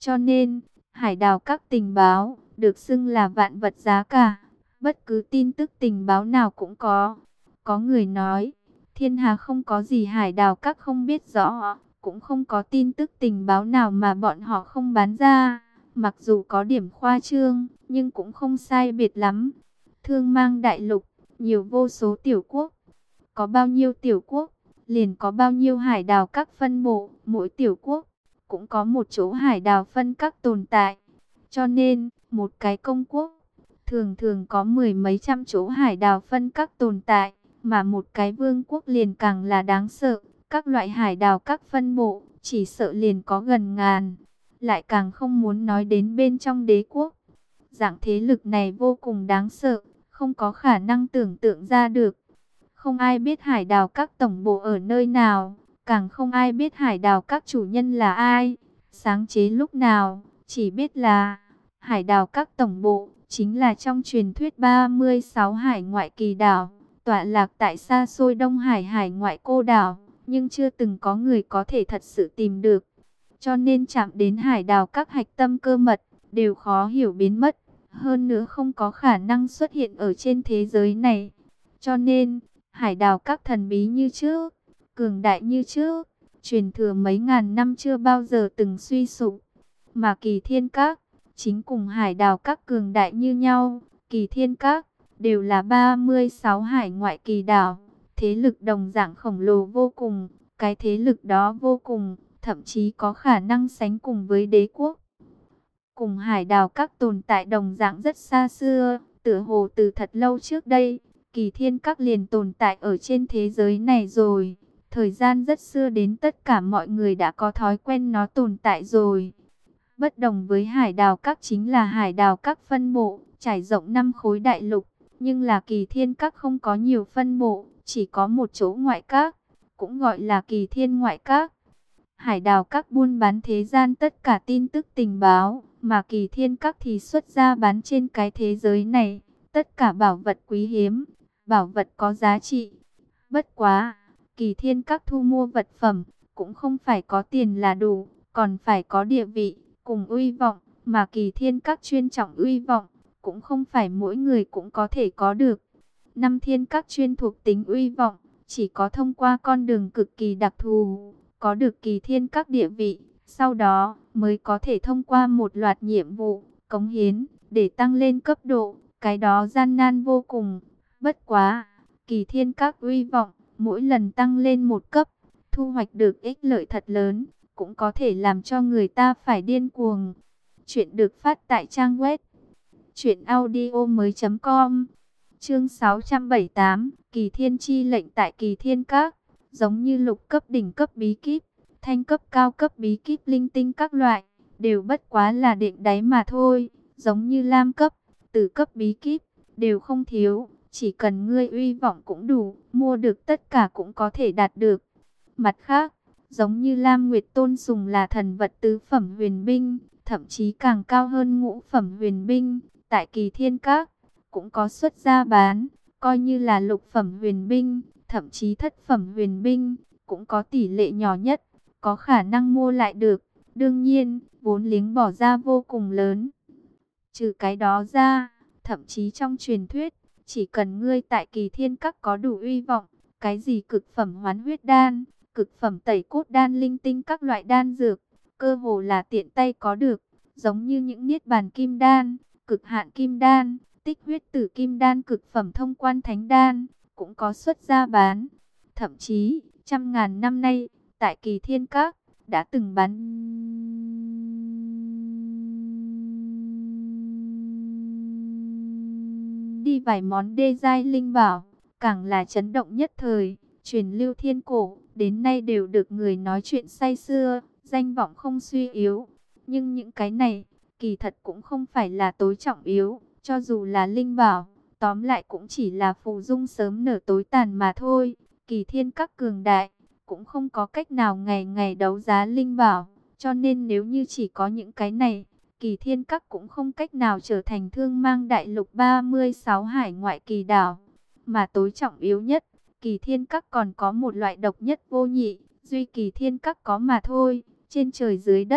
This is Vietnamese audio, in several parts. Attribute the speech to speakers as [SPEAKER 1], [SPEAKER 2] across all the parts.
[SPEAKER 1] Cho nên, hải đảo các tình báo, được xưng là vạn vật giá cả. Bất cứ tin tức tình báo nào cũng có. Có người nói, thiên hà không có gì hải đảo các không biết rõ, cũng không có tin tức tình báo nào mà bọn họ không bán ra. Mặc dù có điểm khoa trương, nhưng cũng không sai biệt lắm. Thương mang đại lục, nhiều vô số tiểu quốc. Có bao nhiêu tiểu quốc, liền có bao nhiêu hải đảo các phân bộ, mỗi tiểu quốc cũng có một chỗ hải đảo phân các tồn tại. Cho nên, một cái công quốc thường thường có mười mấy trăm chỗ hải đảo phân các tồn tại, mà một cái vương quốc liền càng là đáng sợ. Các loại hải đảo các phân bộ, chỉ sợ liền có gần ngàn. Lại càng không muốn nói đến bên trong đế quốc. Dạng thế lực này vô cùng đáng sợ, không có khả năng tưởng tượng ra được. Không ai biết hải đảo các tổng bộ ở nơi nào, càng không ai biết hải đảo các chủ nhân là ai, sáng chế lúc nào, chỉ biết là hải đảo các tổng bộ chính là trong truyền thuyết 36 hải ngoại kỳ đảo, tọa lạc tại xa xôi Đông Hải hải ngoại cô đảo, nhưng chưa từng có người có thể thật sự tìm được. Cho nên chạm đến hải đảo các hạch tâm cơ mật, đều khó hiểu biến mất, hơn nữa không có khả năng xuất hiện ở trên thế giới này. Cho nên, hải đảo các thần bí như trước, cường đại như trước, truyền thừa mấy ngàn năm chưa bao giờ từng suy sụp. Mà Kỳ Thiên Các, chính cùng hải đảo các cường đại như nhau. Kỳ Thiên Các, đều là 36 hải ngoại kỳ đảo, thế lực đồng dạng khổng lồ vô cùng. Cái thế lực đó vô cùng, thậm chí có khả năng sánh cùng với đế quốc. Cùng hải đảo các tồn tại đồng dạng rất xa xưa, tựa hồ từ thật lâu trước đây, Kỳ Thiên Các liền tồn tại ở trên thế giới này rồi. Thời gian rất xưa đến tất cả mọi người đã có thói quen nó tồn tại rồi. Bất đồng với hải đảo các chính là hải đảo các phân bộ, trải rộng 5 khối đại lục. Nhưng là Kỳ Thiên Các không có nhiều phân bộ, chỉ có một chỗ ngoại các, cũng gọi là Kỳ Thiên ngoại các. Hải đảo các buôn bán thế gian tất cả tin tức tình báo, mà Kỳ Thiên Các thì xuất ra bán trên cái thế giới này. Tất cả bảo vật quý hiếm, bảo vật có giá trị. Bất quá, Kỳ Thiên Các thu mua vật phẩm, cũng không phải có tiền là đủ, còn phải có địa vị, cùng uy vọng, mà Kỳ Thiên Các chuyên trọng uy vọng, cũng không phải mỗi người cũng có thể có được. Năm Thiên Các chuyên thuộc tính uy vọng, chỉ có thông qua con đường cực kỳ đặc thù, có được Kỳ Thiên Các địa vị, sau đó mới có thể thông qua một loạt nhiệm vụ, cống hiến, để tăng lên cấp độ, cái đó gian nan vô cùng. Bất quá, Kỳ Thiên Các uy vọng, mỗi lần tăng lên một cấp, thu hoạch được ích lợi thật lớn, cũng có thể làm cho người ta phải điên cuồng. Chuyện được phát tại trang web truyệnaudiomoi.com. Chương 678, Kỳ Thiên chi lệnh tại Kỳ Thiên Các, giống như lục cấp đỉnh cấp bí kíp, thanh cấp cao cấp bí kíp linh tinh các loại, đều bất quá là đệm đáy mà thôi, giống như lam cấp, tử cấp bí kíp, đều không thiếu, chỉ cần ngươi uy vọng cũng đủ, mua được tất cả cũng có thể đạt được. Mặt khác, giống như Lam Nguyệt Tôn sùng là thần vật tứ phẩm huyền binh, thậm chí càng cao hơn ngũ phẩm huyền binh, tại Kỳ Thiên Các cũng có xuất ra bán, coi như là lục phẩm huyền binh, thậm chí thất phẩm huyền binh, cũng có tỷ lệ nhỏ nhất, có khả năng mua lại được. Đương nhiên, vốn liếng bỏ ra vô cùng lớn. Trừ cái đó ra, thậm chí trong truyền thuyết, chỉ cần ngươi tại Kỳ Thiên Các có đủ uy vọng, cái gì cực phẩm hoán huyết đan, cực phẩm tẩy cốt đan linh tinh các loại đan dược, cơ hồ là tiện tay có được, giống như những niết bàn kim đan, cực hạn kim đan, tích huyết tử kim đan cực phẩm thông quan thánh đan, cũng có xuất ra bán. Thậm chí, trăm ngàn năm nay, tại Kỳ Thiên Các, đã từng bán đi vài món đê giai linh bảo, càng là chấn động nhất thời, truyền lưu thiên cổ, đến nay đều được người nói chuyện say sưa, danh vọng không suy yếu. Nhưng những cái này, kỳ thật cũng không phải là tối trọng yếu, cho dù là linh bảo, tóm lại cũng chỉ là phù dung sớm nở tối tàn mà thôi. Kỳ Thiên Các cường đại, cũng không có cách nào ngày ngày đấu giá linh bảo, cho nên nếu như chỉ có những cái này, Kỳ Thiên Các cũng không cách nào trở thành thương mang đại lục 36 hải ngoại kỳ đảo. Mà tối trọng yếu nhất, Kỳ Thiên Các còn có một loại độc nhất vô nhị, duy Kỳ Thiên Các có mà thôi, trên trời dưới đất,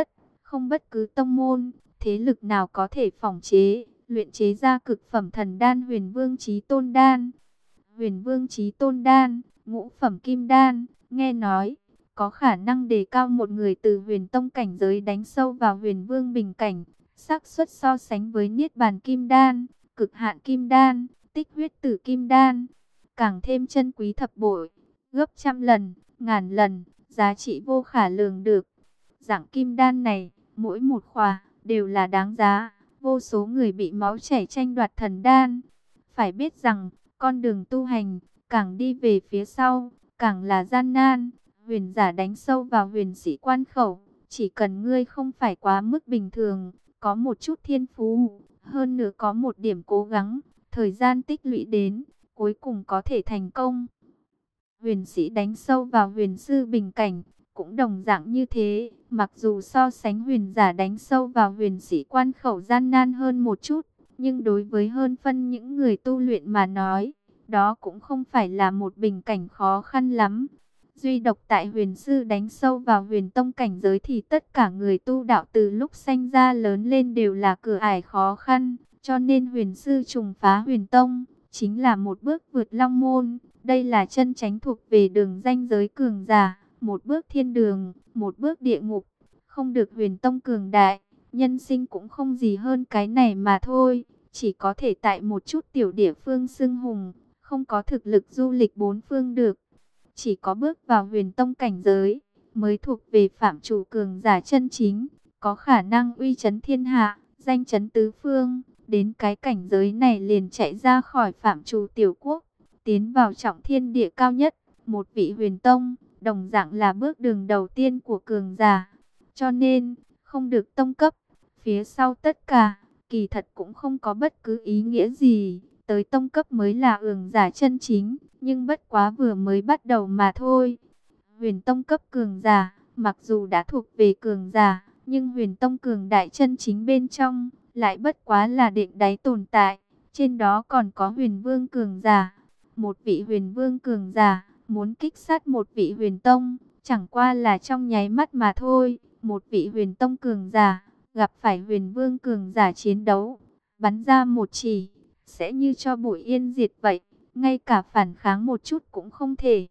[SPEAKER 1] Không bất cứ tông môn, thế lực nào có thể phỏng chế, luyện chế ra cực phẩm thần đan Huyền Vương Chí Tôn đan. Huyền Vương Chí Tôn đan, ngũ phẩm kim đan, nghe nói có khả năng đề cao một người từ Huyền Tông cảnh giới đánh sâu vào Huyền Vương bình cảnh, xác suất so sánh với Niết Bàn Kim Đan, Cực Hạn Kim Đan, Tích Huyết Tử Kim Đan, càng thêm chân quý thập bội, gấp trăm lần, ngàn lần, giá trị vô khả lường được. Dạng kim đan này, mỗi một khỏa đều là đáng giá, vô số người bị máu chảy tranh đoạt thần đan. Phải biết rằng, con đường tu hành, càng đi về phía sau, càng là gian nan. Huyền giả đánh sâu vào huyền sĩ quan khẩu, chỉ cần ngươi không phải quá mức bình thường, có một chút thiên phú, hơn nữa có một điểm cố gắng, thời gian tích lũy đến, cuối cùng có thể thành công. Huyền sĩ đánh sâu vào huyền sư bình cảnh, cũng đồng dạng như thế, mặc dù so sánh huyền giả đánh sâu vào huyền sĩ quan khẩu gian nan hơn một chút, nhưng đối với hơn phân những người tu luyện mà nói, đó cũng không phải là một bình cảnh khó khăn lắm. Duy độc tại huyền sư đánh sâu vào huyền tông cảnh giới thì tất cả người tu đạo từ lúc sanh ra lớn lên đều là cửa ải khó khăn, cho nên huyền sư trùng phá huyền tông, chính là một bước vượt long môn. Đây là chân chánh thuộc về đường ranh giới cường giả, một bước thiên đường, một bước địa ngục, không được huyền tông cường đại, nhân sinh cũng không gì hơn cái này mà thôi, chỉ có thể tại một chút tiểu địa phương xưng hùng, không có thực lực du lịch bốn phương được. Chỉ có bước vào huyền tông cảnh giới, mới thuộc về phạm chủ cường giả chân chính, có khả năng uy chấn thiên hạ, danh chấn tứ phương, đến cái cảnh giới này liền chạy ra khỏi phạm chủ tiểu quốc, tiến vào trọng thiên địa cao nhất, một vị huyền tông, đồng dạng là bước đường đầu tiên của cường giả. Cho nên, không được tông cấp, phía sau tất cả, kỳ thật cũng không có bất cứ ý nghĩa gì, tới tông cấp mới là cường giả chân chính, nhưng bất quá vừa mới bắt đầu mà thôi. Huyền tông cấp cường giả, mặc dù đã thuộc về cường giả, nhưng huyền tông cường đại chân chính bên trong, lại bất quá là đệm đáy tồn tại, trên đó còn có huyền vương cường giả. Một vị huyền vương cường giả, muốn kích sát một vị huyền tông, chẳng qua là trong nháy mắt mà thôi. Một vị huyền tông cường giả, gặp phải huyền vương cường giả chiến đấu, bắn ra một chỉ, sẽ như cho bụi yên diệt vậy, ngay cả phản kháng một chút cũng không thể.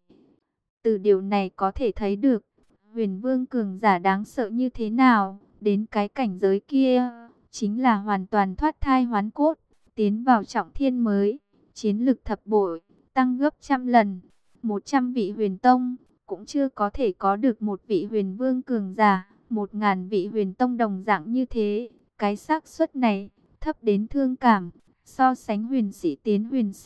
[SPEAKER 1] Từ điều này có thể thấy được, huyền vương cường giả đáng sợ như thế nào, đến cái cảnh giới kia, chính là hoàn toàn thoát thai hoán cốt, tiến vào trọng thiên mới, chiến lực thập bội, tăng gấp trăm lần, 100 vị huyền tông, cũng chưa có thể có được một vị huyền vương cường giả, 1000 vị huyền tông đồng dạng như thế, cái xác suất này, thấp đến thương cảm, so sánh huyền sĩ tiến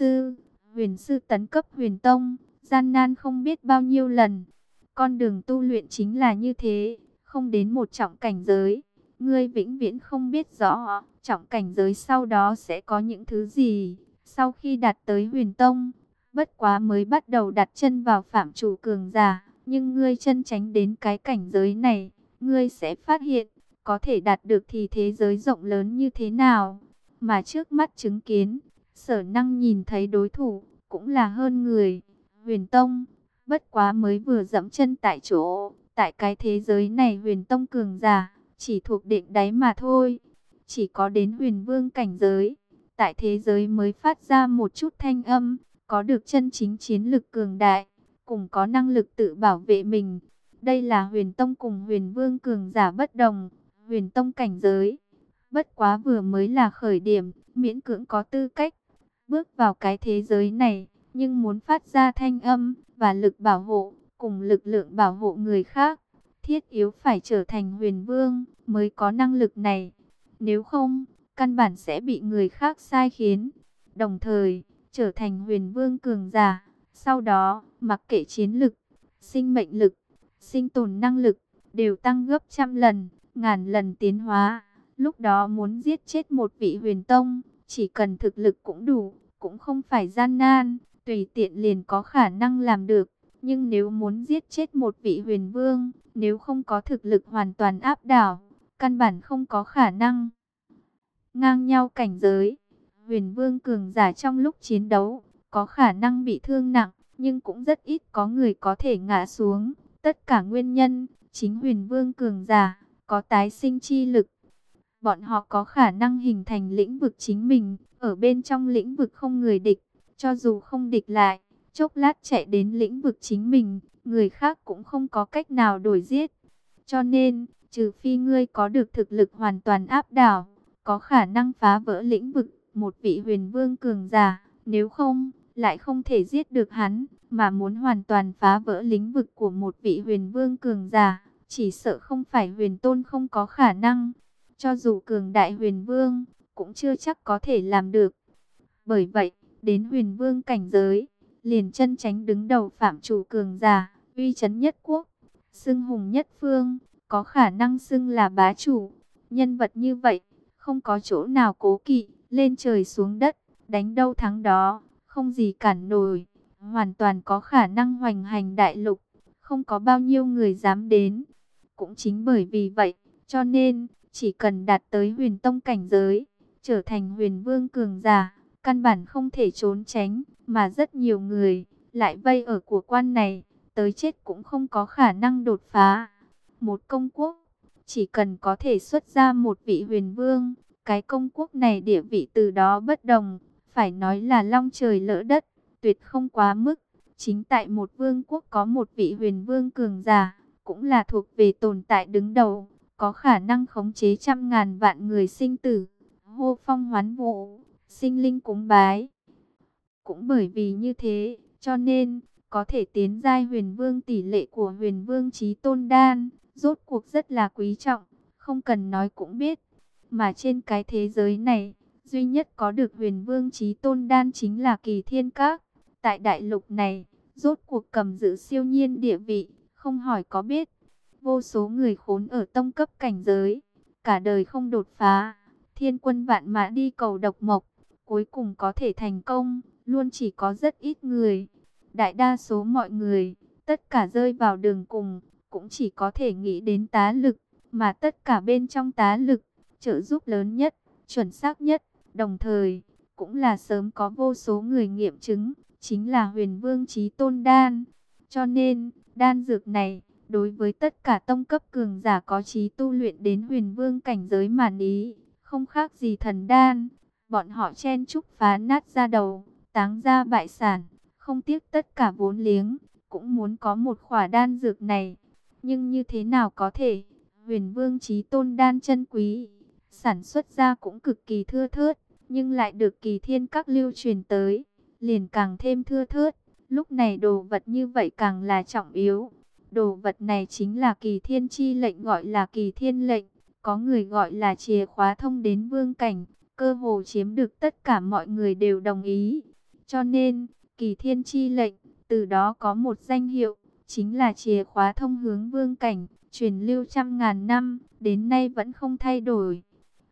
[SPEAKER 1] huyền sư tấn cấp huyền tông, gian nan không biết bao nhiêu lần. Con đường tu luyện chính là như thế, không đến một trọng cảnh giới, ngươi vĩnh viễn không biết rõ trọng cảnh giới sau đó sẽ có những thứ gì. Sau khi đạt tới huyền tông, bất quá mới bắt đầu đặt chân vào phạm chủ cường giả, nhưng ngươi chân tránh đến cái cảnh giới này, ngươi sẽ phát hiện, có thể đạt được thì thế giới rộng lớn như thế nào. Mà trước mắt chứng kiến, Sở Năng nhìn thấy đối thủ, cũng là hơn người, huyền tông, bất quá mới vừa dẫm chân tại chỗ, tại cái thế giới này huyền tông cường giả, chỉ thuộc đệm đáy mà thôi, chỉ có đến huyền vương cảnh giới, tại thế giới mới phát ra một chút thanh âm, có được chân chính chiến lực cường đại, cùng có năng lực tự bảo vệ mình. Đây là huyền tông cùng huyền vương cường giả bất đồng, huyền tông cảnh giới, bất quá vừa mới là khởi điểm, miễn cưỡng có tư cách bước vào cái thế giới này, nhưng muốn phát ra thanh âm và lực bảo hộ, cùng lực lượng bảo hộ người khác, thiết yếu phải trở thành huyền vương mới có năng lực này. Nếu không, căn bản sẽ bị người khác sai khiến. Đồng thời, trở thành huyền vương cường giả, sau đó, mặc kệ chiến lực, sinh mệnh lực, sinh tồn năng lực, đều tăng gấp trăm lần, ngàn lần tiến hóa. Lúc đó muốn giết chết một vị huyền tông, chỉ cần thực lực cũng đủ, cũng không phải gian nan, tùy tiện liền có khả năng làm được. Nhưng nếu muốn giết chết một vị huyền vương, nếu không có thực lực hoàn toàn áp đảo, căn bản không có khả năng. Ngang nhau cảnh giới, huyền vương cường giả trong lúc chiến đấu, có khả năng bị thương nặng, nhưng cũng rất ít có người có thể ngã xuống. Tất cả nguyên nhân, chính huyền vương cường giả có tái sinh chi lực. Bọn họ có khả năng hình thành lĩnh vực chính mình, ở bên trong lĩnh vực không người địch, cho dù không địch lại, chốc lát chạy đến lĩnh vực chính mình, người khác cũng không có cách nào đuổi giết. Cho nên, trừ phi ngươi có được thực lực hoàn toàn áp đảo, có khả năng phá vỡ lĩnh vực, một vị huyền vương cường giả, nếu không, lại không thể giết được hắn, mà muốn hoàn toàn phá vỡ lĩnh vực của một vị huyền vương cường giả, chỉ sợ không phải huyền tôn không có khả năng. Cho dù cường đại huyền vương, cũng chưa chắc có thể làm được. Bởi vậy, đến huyền vương cảnh giới, liền chân chánh đứng đầu phạm chủ cường giả, uy chấn nhất quốc, xưng hùng nhất phương, có khả năng xưng là bá chủ. Nhân vật như vậy, không có chỗ nào cố kỵ, lên trời xuống đất, đánh đâu thắng đó, không gì cản nổi, hoàn toàn có khả năng hoành hành đại lục, không có bao nhiêu người dám đến. Cũng chính bởi vì vậy, cho nên, chỉ cần đạt tới huyền tông cảnh giới, trở thành huyền vương cường giả, căn bản không thể trốn tránh, mà rất nhiều người lại vây ở của quan này, tới chết cũng không có khả năng đột phá. Một công quốc, chỉ cần có thể xuất ra một vị huyền vương, cái công quốc này địa vị từ đó bất đồng, phải nói là long trời lỡ đất, tuyệt không quá mức. Chính tại một vương quốc có một vị huyền vương cường giả, cũng là thuộc về tồn tại đứng đầu, có khả năng khống chế trăm ngàn vạn người sinh tử, hô phong hoán vũ, sinh linh cúng bái. Cũng bởi vì như thế, cho nên, có thể tiến giai huyền vương tỷ lệ của huyền vương chí tôn đan, rốt cuộc rất là quý trọng, không cần nói cũng biết. Mà trên cái thế giới này, duy nhất có được huyền vương chí tôn đan chính là Kỳ Thiên Các. Tại đại lục này, rốt cuộc cầm giữ siêu nhiên địa vị, không hỏi có biết. Vô số người khốn ở tông cấp cảnh giới, cả đời không đột phá, thiên quân vạn mã đi cầu độc mộc, cuối cùng có thể thành công, luôn chỉ có rất ít người. Đại đa số mọi người, tất cả rơi vào đường cùng, cũng chỉ có thể nghĩ đến tá lực, mà tất cả bên trong tá lực, trợ giúp lớn nhất, chuẩn xác nhất, đồng thời, cũng là sớm có vô số người nghiệm chứng, chính là huyền vương chí tôn đan. Cho nên, đan dược này, đối với tất cả tông cấp cường giả có chí tu luyện đến huyền vương cảnh giới mà ý, không khác gì thần đan. Bọn họ chen chúc phá nát ra đầu, táng ra bại sản, không tiếc tất cả vốn liếng, cũng muốn có một khỏa đan dược này. Nhưng như thế nào có thể, huyền vương chí tôn đan chân quý, sản xuất ra cũng cực kỳ thưa thớt, nhưng lại được Kỳ Thiên Các lưu truyền tới, liền càng thêm thưa thớt. Lúc này đồ vật như vậy càng là trọng yếu. Đồ vật này chính là Kỳ Thiên chi lệnh, gọi là Kỳ Thiên lệnh, có người gọi là chìa khóa thông đến vương cảnh, cơ hồ chiếm được tất cả mọi người đều đồng ý. Cho nên, Kỳ Thiên chi lệnh, từ đó có một danh hiệu, chính là chìa khóa thông hướng vương cảnh, truyền lưu trăm ngàn năm, đến nay vẫn không thay đổi.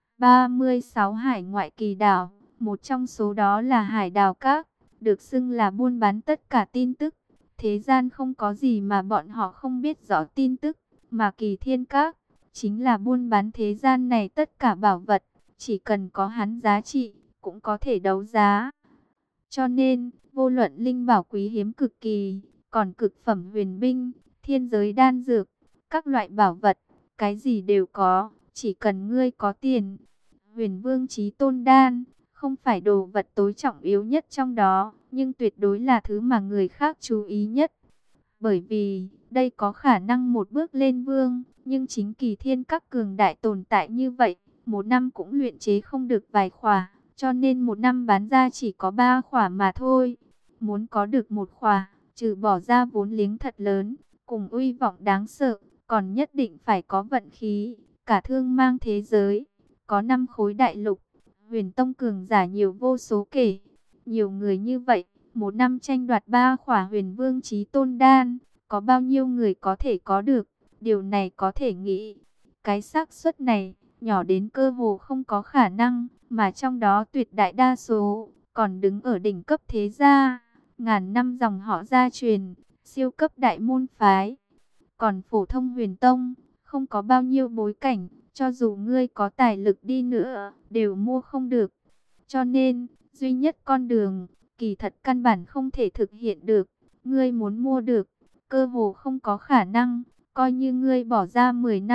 [SPEAKER 1] 36 hải ngoại kỳ đảo, một trong số đó là Hải Đào Các, được xưng là buôn bán tất cả tin tức. Thế gian không có gì mà bọn họ không biết rõ tin tức, mà Kỳ Thiên Các chính là buôn bán thế gian này tất cả bảo vật, chỉ cần có hắn giá trị, cũng có thể đấu giá. Cho nên, vô luận linh bảo quý hiếm cực kỳ, còn cực phẩm huyền binh, thiên giới đan dược, các loại bảo vật, cái gì đều có, chỉ cần ngươi có tiền. Huyền vương chí tôn đan, không phải đồ vật tối trọng yếu nhất trong đó, nhưng tuyệt đối là thứ mà người khác chú ý nhất. Bởi vì, đây có khả năng một bước lên vương, nhưng chính Kỳ Thiên Các cường đại tồn tại như vậy, một năm cũng luyện chế không được vài khỏa, cho nên một năm bán ra chỉ có 3 khỏa mà thôi. Muốn có được một khỏa, trừ bỏ ra vốn liếng thật lớn, cùng uy vọng đáng sợ, còn nhất định phải có vận khí, cả thương mang thế giới, có 5 khối đại lục, huyền tông cường giả nhiều vô số kể. Nhiều người như vậy, một năm tranh đoạt 3 khỏa huyền vương chí tôn đan, có bao nhiêu người có thể có được, điều này có thể nghĩ. Cái xác suất này, nhỏ đến cơ hồ không có khả năng, mà trong đó tuyệt đại đa số, còn đứng ở đỉnh cấp thế gia, ngàn năm dòng họ gia truyền, siêu cấp đại môn phái. Còn phổ thông huyền tông, không có bao nhiêu bối cảnh, cho dù ngươi có tài lực đi nữa, đều mua không được. Cho nên, duy nhất con đường, kỳ thật căn bản không thể thực hiện được. Ngươi muốn mua được, cơ hồ không có khả năng. Coi như ngươi bỏ ra 10 năm,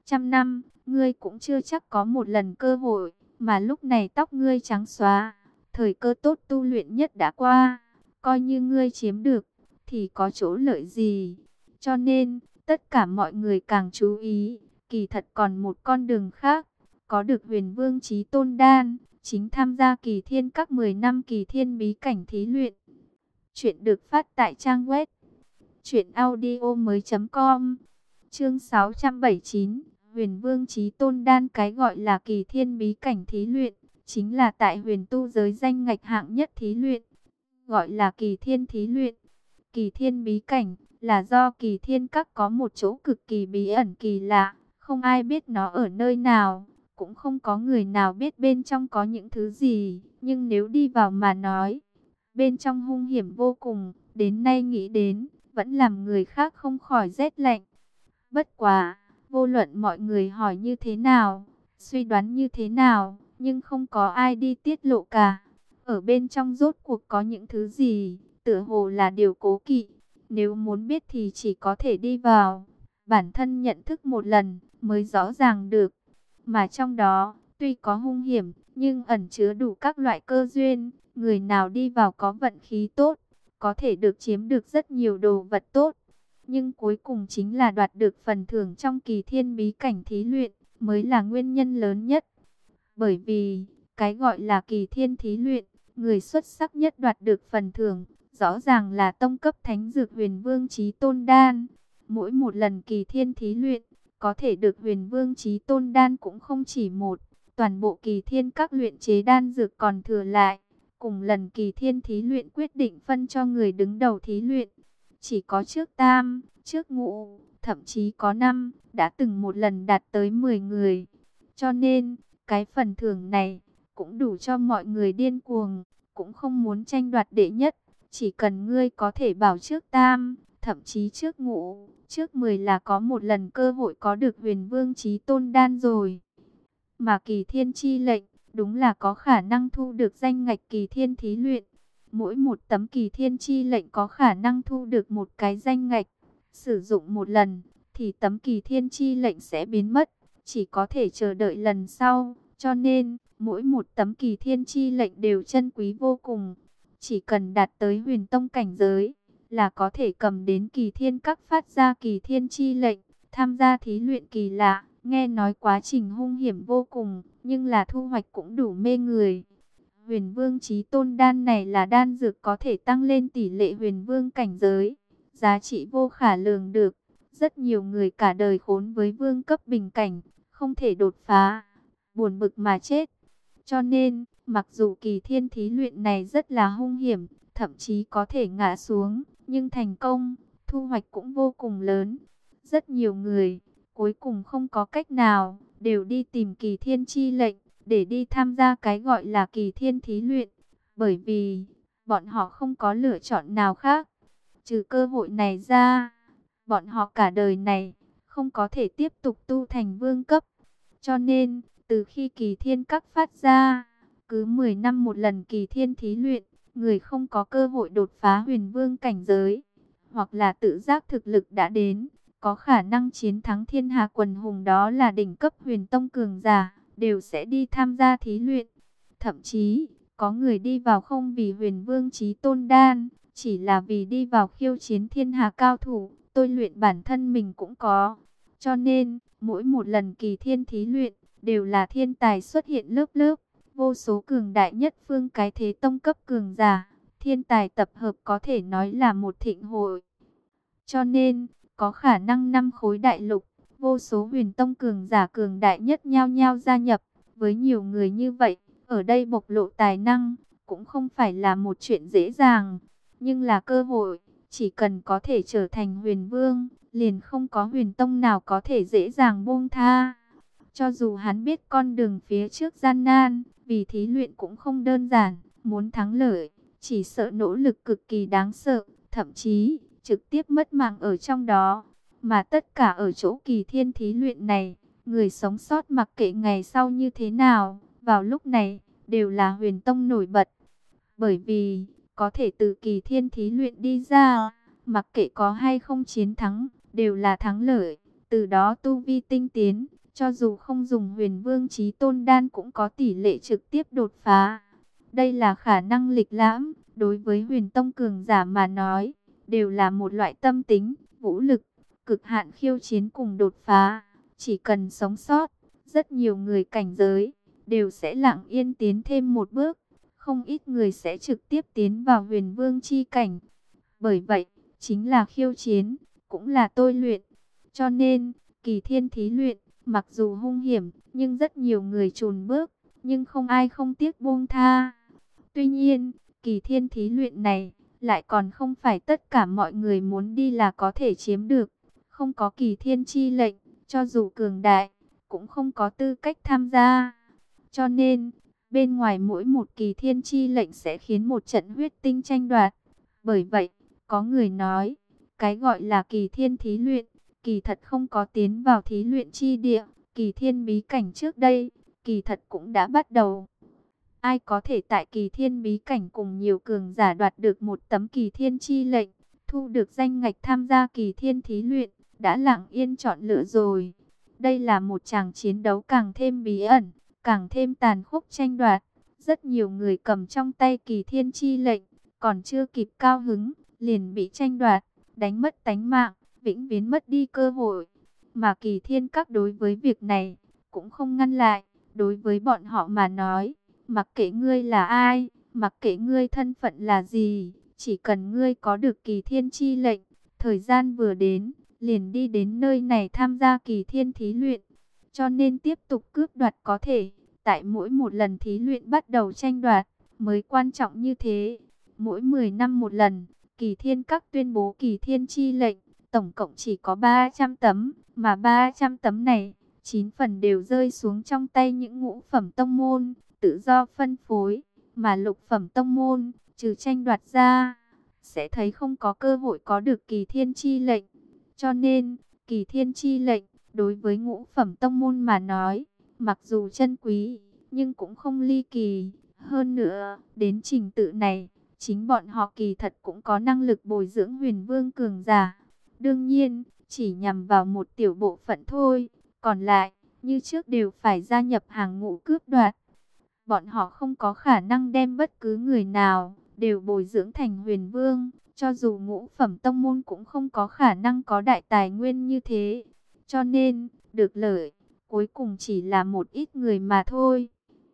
[SPEAKER 1] trăm năm, ngươi cũng chưa chắc có một lần cơ hội, mà lúc này tóc ngươi trắng xóa, thời cơ tốt tu luyện nhất đã qua, coi như ngươi chiếm được, thì có chỗ lợi gì? Cho nên, tất cả mọi người càng chú ý, kỳ thật còn một con đường khác, có được Huyền Vương Chí Tôn Đan, chính tham gia Kỳ Thiên các 10 năm Kỳ Thiên bí cảnh thí luyện. Chuyện được phát tại trang web truyệnaudiomoi.com. Chương 679, Huyền Vương Chí Tôn Đan. Cái gọi là Kỳ Thiên bí cảnh thí luyện, chính là tại huyền tu giới danh ngạch hạng nhất thí luyện, gọi là Kỳ Thiên thí luyện. Kỳ Thiên bí cảnh là do Kỳ Thiên các có một chỗ cực kỳ bí ẩn kỳ lạ, không ai biết nó ở nơi nào, cũng không có người nào biết bên trong có những thứ gì, nhưng nếu đi vào mà nói, bên trong hung hiểm vô cùng, đến nay nghĩ đến, vẫn làm người khác không khỏi rét lạnh. Bất quá, vô luận mọi người hỏi như thế nào, suy đoán như thế nào, nhưng không có ai đi tiết lộ cả. Ở bên trong rốt cuộc có những thứ gì, tựa hồ là điều cố kỵ. Nếu muốn biết thì chỉ có thể đi vào, bản thân nhận thức một lần mới rõ ràng được. Mà trong đó, tuy có hung hiểm, nhưng ẩn chứa đủ các loại cơ duyên. Người nào đi vào có vận khí tốt, có thể được chiếm được rất nhiều đồ vật tốt. Nhưng cuối cùng chính là đoạt được phần thưởng trong Kỳ Thiên bí cảnh thí luyện, mới là nguyên nhân lớn nhất. Bởi vì, cái gọi là Kỳ Thiên thí luyện, người xuất sắc nhất đoạt được phần thưởng, rõ ràng là tông cấp thánh dược Huyền Vương Chí Tôn Đan. Mỗi một lần Kỳ Thiên thí luyện, có thể được Huyền Vương Chí Tôn Đan cũng không chỉ một. Toàn bộ Kỳ Thiên các luyện chế đan dược còn thừa lại. Cùng lần Kỳ Thiên thí luyện quyết định phân cho người đứng đầu thí luyện. Chỉ có trước tam, trước ngũ, thậm chí có năm, đã từng một lần đạt tới 10 người. Cho nên, cái phần thưởng này cũng đủ cho mọi người điên cuồng, cũng không muốn tranh đoạt đệ nhất. Chỉ cần ngươi có thể bảo trước tam, thậm chí trước ngũ, trước 10 là có một lần cơ hội có được Huyền Vương Chí Tôn Đan rồi. Mà Kỳ Thiên chi lệnh, đúng là có khả năng thu được danh ngạch Kỳ Thiên thí luyện. Mỗi một tấm Kỳ Thiên chi lệnh có khả năng thu được một cái danh ngạch. Sử dụng một lần, thì tấm Kỳ Thiên chi lệnh sẽ biến mất, chỉ có thể chờ đợi lần sau. Cho nên, mỗi một tấm Kỳ Thiên chi lệnh đều chân quý vô cùng. Chỉ cần đạt tới huyền tông cảnh giới, là có thể cầm đến Kỳ Thiên các phát ra Kỳ Thiên chi lệnh, tham gia thí luyện kỳ lạ. Nghe nói quá trình hung hiểm vô cùng, nhưng là thu hoạch cũng đủ mê người. Huyền Vương Chí Tôn Đan này là đan dược có thể tăng lên tỷ lệ huyền vương cảnh giới, giá trị vô khả lường được. Rất nhiều người cả đời khốn với vương cấp bình cảnh, không thể đột phá, buồn bực mà chết. Cho nên, mặc dù Kỳ Thiên thí luyện này rất là hung hiểm, thậm chí có thể ngã xuống, nhưng thành công, thu hoạch cũng vô cùng lớn. Rất nhiều người, cuối cùng không có cách nào, đều đi tìm Kỳ Thiên chi lệnh, để đi tham gia cái gọi là Kỳ Thiên thí luyện. Bởi vì, bọn họ không có lựa chọn nào khác. Trừ cơ hội này ra, bọn họ cả đời này, không có thể tiếp tục tu thành vương cấp. Cho nên, từ khi Kỳ Thiên các phát ra, cứ 10 năm một lần Kỳ Thiên thí luyện, người không có cơ hội đột phá huyền vương cảnh giới, hoặc là tự giác thực lực đã đến, có khả năng chiến thắng thiên hà quần hùng, đó là đỉnh cấp huyền tông cường giả, đều sẽ đi tham gia thí luyện. Thậm chí, có người đi vào không vì Huyền Vương Chí Tôn Đan, chỉ là vì đi vào khiêu chiến thiên hà cao thủ, tôi luyện bản thân mình cũng có. Cho nên, mỗi một lần Kỳ Thiên thí luyện, đều là thiên tài xuất hiện lớp lớp, vô số cường đại nhất phương cái thế tông cấp cường giả, thiên tài tập hợp có thể nói là một thịnh hội. Cho nên, có khả năng năm khối đại lục, vô số huyền tông cường giả cường đại nhất nhao nhao gia nhập. Với nhiều người như vậy, ở đây bộc lộ tài năng, cũng không phải là một chuyện dễ dàng, nhưng là cơ hội. Chỉ cần có thể trở thành huyền vương, liền không có huyền tông nào có thể dễ dàng buông tha. Cho dù hắn biết con đường phía trước gian nan, vì thí luyện cũng không đơn giản, muốn thắng lợi, chỉ sợ nỗ lực cực kỳ đáng sợ, thậm chí trực tiếp mất mạng ở trong đó. Mà tất cả ở chỗ Kỳ Thiên thí luyện này, người sống sót mặc kệ ngày sau như thế nào, vào lúc này, đều là huyền tông nổi bật. Bởi vì, có thể từ Kỳ Thiên thí luyện đi ra, mặc kệ có hay không chiến thắng, đều là thắng lợi. từ đó tu vi tinh tiến, cho dù không dùng Huyền Vương Chí Tôn đan cũng có tỷ lệ trực tiếp đột phá. Đây là khả năng lịch lãm, đối với Huyền Tông cường giả mà nói, đều là một loại tâm tính, vũ lực, cực hạn khiêu chiến cùng đột phá. Chỉ cần sống sót, rất nhiều người cảnh giới đều sẽ lặng yên tiến thêm một bước, không ít người sẽ trực tiếp tiến vào Huyền Vương chi cảnh. Bởi vậy, chính là khiêu chiến, cũng là tôi luyện. Cho nên, Kỳ Thiên thí luyện, mặc dù hung hiểm, nhưng rất nhiều người chùn bước, nhưng không ai không tiếc buông tha. Tuy nhiên, Kỳ Thiên thí luyện này, lại còn không phải tất cả mọi người muốn đi là có thể chiếm được. Không có Kỳ Thiên chi lệnh, cho dù cường đại, cũng không có tư cách tham gia. Cho nên, bên ngoài mỗi một Kỳ Thiên chi lệnh sẽ khiến một trận huyết tinh tranh đoạt. Bởi vậy, có người nói, cái gọi là Kỳ Thiên thí luyện, kỳ thật không có tiến vào thí luyện chi địa. Kỳ Thiên bí cảnh trước đây, kỳ thật cũng đã bắt đầu. Ai có thể tại Kỳ Thiên bí cảnh cùng nhiều cường giả đoạt được một tấm Kỳ Thiên chi lệnh, thu được danh ngạch tham gia Kỳ Thiên thí luyện, đã lặng yên chọn lựa rồi. Đây là một tràng chiến đấu càng thêm bí ẩn, càng thêm tàn khốc tranh đoạt. Rất nhiều người cầm trong tay Kỳ Thiên chi lệnh, còn chưa kịp cao hứng, liền bị tranh đoạt, đánh mất tánh mạng, vĩnh viễn mất đi cơ hội. Mà Kỳ Thiên các đối với việc này, cũng không ngăn lại. Đối với bọn họ mà nói, mặc kệ ngươi là ai, mặc kệ ngươi thân phận là gì, chỉ cần ngươi có được Kỳ Thiên chi lệnh, thời gian vừa đến, liền đi đến nơi này tham gia Kỳ Thiên thí luyện. Cho nên tiếp tục cướp đoạt có thể, tại mỗi một lần thí luyện bắt đầu tranh đoạt, mới quan trọng như thế. Mỗi 10 năm một lần, Kỳ Thiên các tuyên bố Kỳ Thiên chi lệnh, tổng cộng chỉ có 300 tấm, mà 300 tấm này, 9 phần đều rơi xuống trong tay những ngũ phẩm tông môn, tự do phân phối, mà lục phẩm tông môn, trừ tranh đoạt ra, sẽ thấy không có cơ hội có được Kỳ Thiên chi lệnh. Cho nên, Kỳ Thiên chi lệnh, đối với ngũ phẩm tông môn mà nói, mặc dù chân quý, nhưng cũng không ly kỳ. Hơn nữa, đến trình tự này, chính bọn họ kỳ thật cũng có năng lực bồi dưỡng Huyền Vương cường giả. Đương nhiên, chỉ nhằm vào một tiểu bộ phận thôi, còn lại, như trước đều phải gia nhập hàng ngũ cướp đoạt. Bọn họ không có khả năng đem bất cứ người nào đều bồi dưỡng thành Huyền Vương, cho dù ngũ phẩm tông môn cũng không có khả năng có đại tài nguyên như thế. Cho nên, được lợi, cuối cùng chỉ là một ít người mà thôi.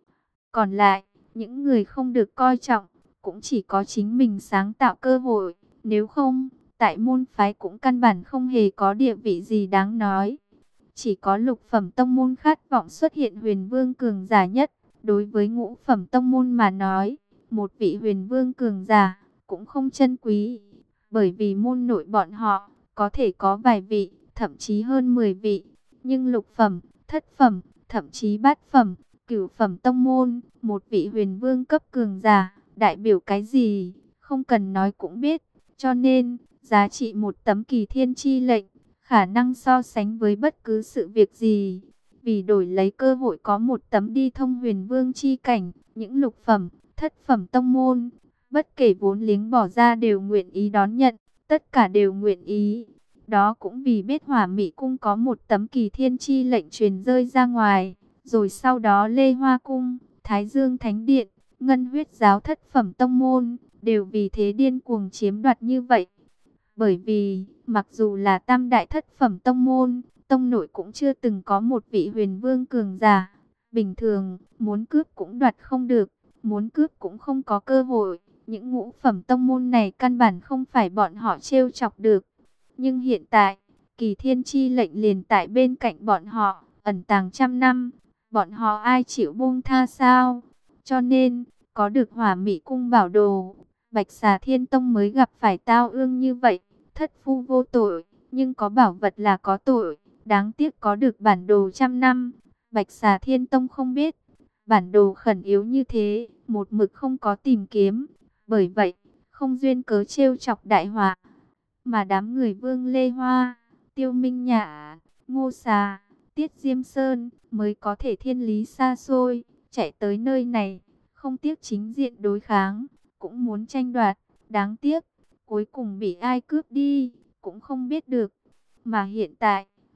[SPEAKER 1] Còn lại, những người không được coi trọng, cũng chỉ có chính mình sáng tạo cơ hội. Nếu không, tại môn phái cũng căn bản không hề có địa vị gì đáng nói. Chỉ có lục phẩm tông môn khát vọng xuất hiện Huyền Vương cường giả nhất. Đối với ngũ phẩm tông môn mà nói, một vị Huyền Vương cường giả cũng không chân quý. Bởi vì môn nội bọn họ có thể có vài vị, thậm chí hơn 10 vị. Nhưng lục phẩm, thất phẩm, thậm chí bát phẩm, cửu phẩm tông môn, một vị Huyền Vương cấp cường giả, đại biểu cái gì, không cần nói cũng biết. Cho nên, giá trị một tấm Kỳ Thiên chi lệnh, khả năng so sánh với bất cứ sự việc gì. Vì đổi lấy cơ hội có một tấm đi thông Huyền Vương chi cảnh, những lục phẩm, thất phẩm tông môn, bất kể vốn liếng bỏ ra đều nguyện ý đón nhận, tất cả đều nguyện ý. Đó cũng vì biết Hỏa Mị Cung có một tấm Kỳ Thiên chi lệnh truyền rơi ra ngoài, rồi sau đó Lê Hoa Cung, Thái Dương Thánh Điện, Ngân Huyết Giáo thất phẩm tông môn, đều vì thế điên cuồng chiếm đoạt như vậy. Bởi vì, mặc dù là tam đại thất phẩm tông môn, tông nội cũng chưa từng có một vị Huyền Vương cường giả. Bình thường, muốn cướp cũng đoạt không được, muốn cướp cũng không có cơ hội. Những ngũ phẩm tông môn này căn bản không phải bọn họ trêu chọc được. Nhưng hiện tại, Kỳ Thiên chi lệnh liền tại bên cạnh bọn họ, ẩn tàng trăm năm. Bọn họ ai chịu buông tha sao? Cho nên, có được Hỏa Mị Cung bảo đồ, Bạch Xà Thiên Tông mới gặp phải tao ương như vậy. Thất phu vô tội, nhưng có bảo vật là có tội. Đáng tiếc có được bản đồ trăm năm, Bạch Xà Thiên Tông không biết. Bản đồ khẩn yếu như thế, một mực không có tìm kiếm. Bởi vậy, không duyên cớ trêu chọc đại họa. Mà đám người Vương Lê Hoa, Tiêu Minh Nhã, Ngô Xà, Tiết Diêm Sơn mới có thể thiên lý xa xôi, chạy tới nơi này, không tiếc chính diện đối kháng, cũng muốn tranh đoạt. Đáng tiếc, cuối cùng bị ai cướp đi, cũng không biết được. Mà hiện tại,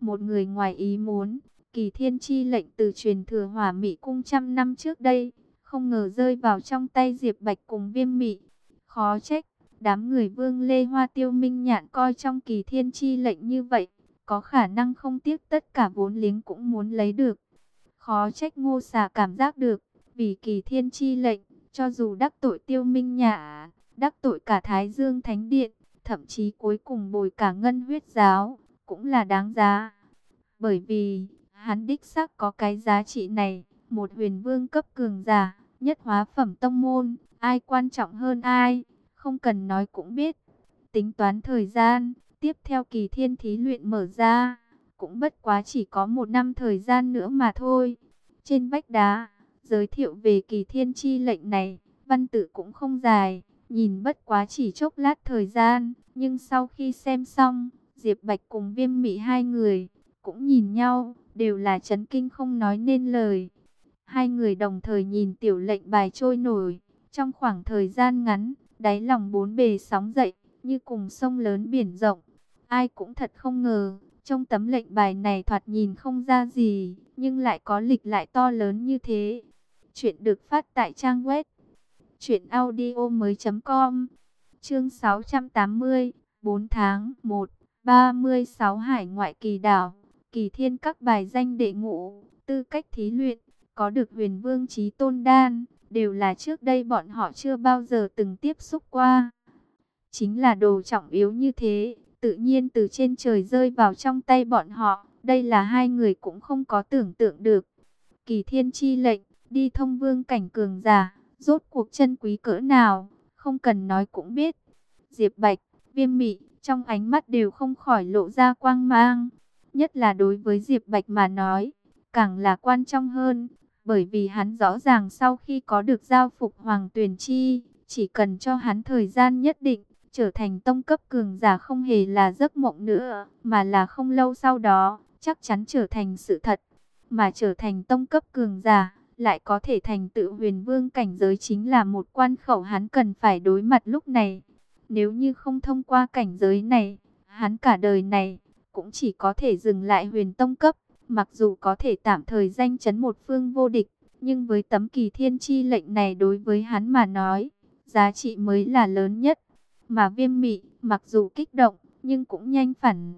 [SPEAKER 1] Một người ngoài ý muốn, Kỳ Thiên Chi lệnh từ truyền thừa Hỏa Mị Cung trăm năm trước đây, không ngờ rơi vào trong tay Diệp Bạch cùng Viêm Mị. Khó trách, đám người Vương Lê Hoa Tiêu Minh Nhạn coi trong Kỳ Thiên Chi lệnh như vậy, có khả năng không tiếc tất cả vốn liếng cũng muốn lấy được. Khó trách Ngô Xà cảm giác được, vì Kỳ Thiên Chi lệnh, cho dù đắc tội Tiêu Minh Nhạn, đắc tội cả Thái Dương Thánh Điện, thậm chí cuối cùng bồi cả Ngân Huyết Giáo, cũng là đáng giá. Bởi vì, hắn đích xác có cái giá trị này, một huyền vương cấp cường giả, nhất hóa phẩm tông môn, ai quan trọng hơn ai, không cần nói cũng biết. Tính toán thời gian, tiếp theo kỳ thiên thí luyện mở ra, cũng bất quá chỉ có 1 năm thời gian nữa mà thôi. Trên vách đá, giới thiệu về kỳ thiên chi lệnh này, văn tự cũng không dài, nhìn bất quá chỉ chốc lát thời gian, nhưng sau khi xem xong, Diệp Bạch cùng Viêm Mị hai người cũng nhìn nhau, đều là chấn kinh không nói nên lời. Hai người đồng thời nhìn tiểu lệnh bài trôi nổi, trong khoảng thời gian ngắn, đáy lòng bốn bề sóng dậy, như cùng sông lớn biển rộng. Ai cũng thật không ngờ, trong tấm lệnh bài này thoạt nhìn không ra gì, nhưng lại có lịch lại to lớn như thế. Chuyện được phát tại trang web truyệnaudiomoi.com. Chương 680, 4 tháng 1, 36 hải ngoại kỳ đảo. Kỳ thiên các bài danh đệ ngũ, tư cách thí luyện, có được huyền vương chí tôn đan, đều là trước đây bọn họ chưa bao giờ từng tiếp xúc qua. Chính là đồ trọng yếu như thế, tự nhiên từ trên trời rơi vào trong tay bọn họ, đây là hai người cũng không có tưởng tượng được. Kỳ thiên chi lệnh, đi thông vương cảnh cường giả, rốt cuộc chân quý cỡ nào, không cần nói cũng biết. Diệp Bạch, Viêm Mị, trong ánh mắt đều không khỏi lộ ra quang mang. Nhất là đối với Diệp Bạch mà nói, càng là quan trọng hơn, bởi vì hắn rõ ràng sau khi có được giao phục Hoàng Tuyền Chi, chỉ cần cho hắn thời gian nhất định, trở thành tông cấp cường giả không hề là giấc mộng nữa, mà là không lâu sau đó, chắc chắn trở thành sự thật. Mà trở thành tông cấp cường giả, lại có thể thành tựu huyền vương cảnh giới chính là một quan khẩu hắn cần phải đối mặt lúc này. Nếu như không thông qua cảnh giới này, hắn cả đời này cũng chỉ có thể dừng lại huyền tông cấp, mặc dù có thể tạm thời danh chấn một phương vô địch, nhưng với tấm kỳ thiên chi lệnh này đối với hắn mà nói, giá trị mới là lớn nhất. Mà Viêm Mị, mặc dù kích động, nhưng cũng nhanh phản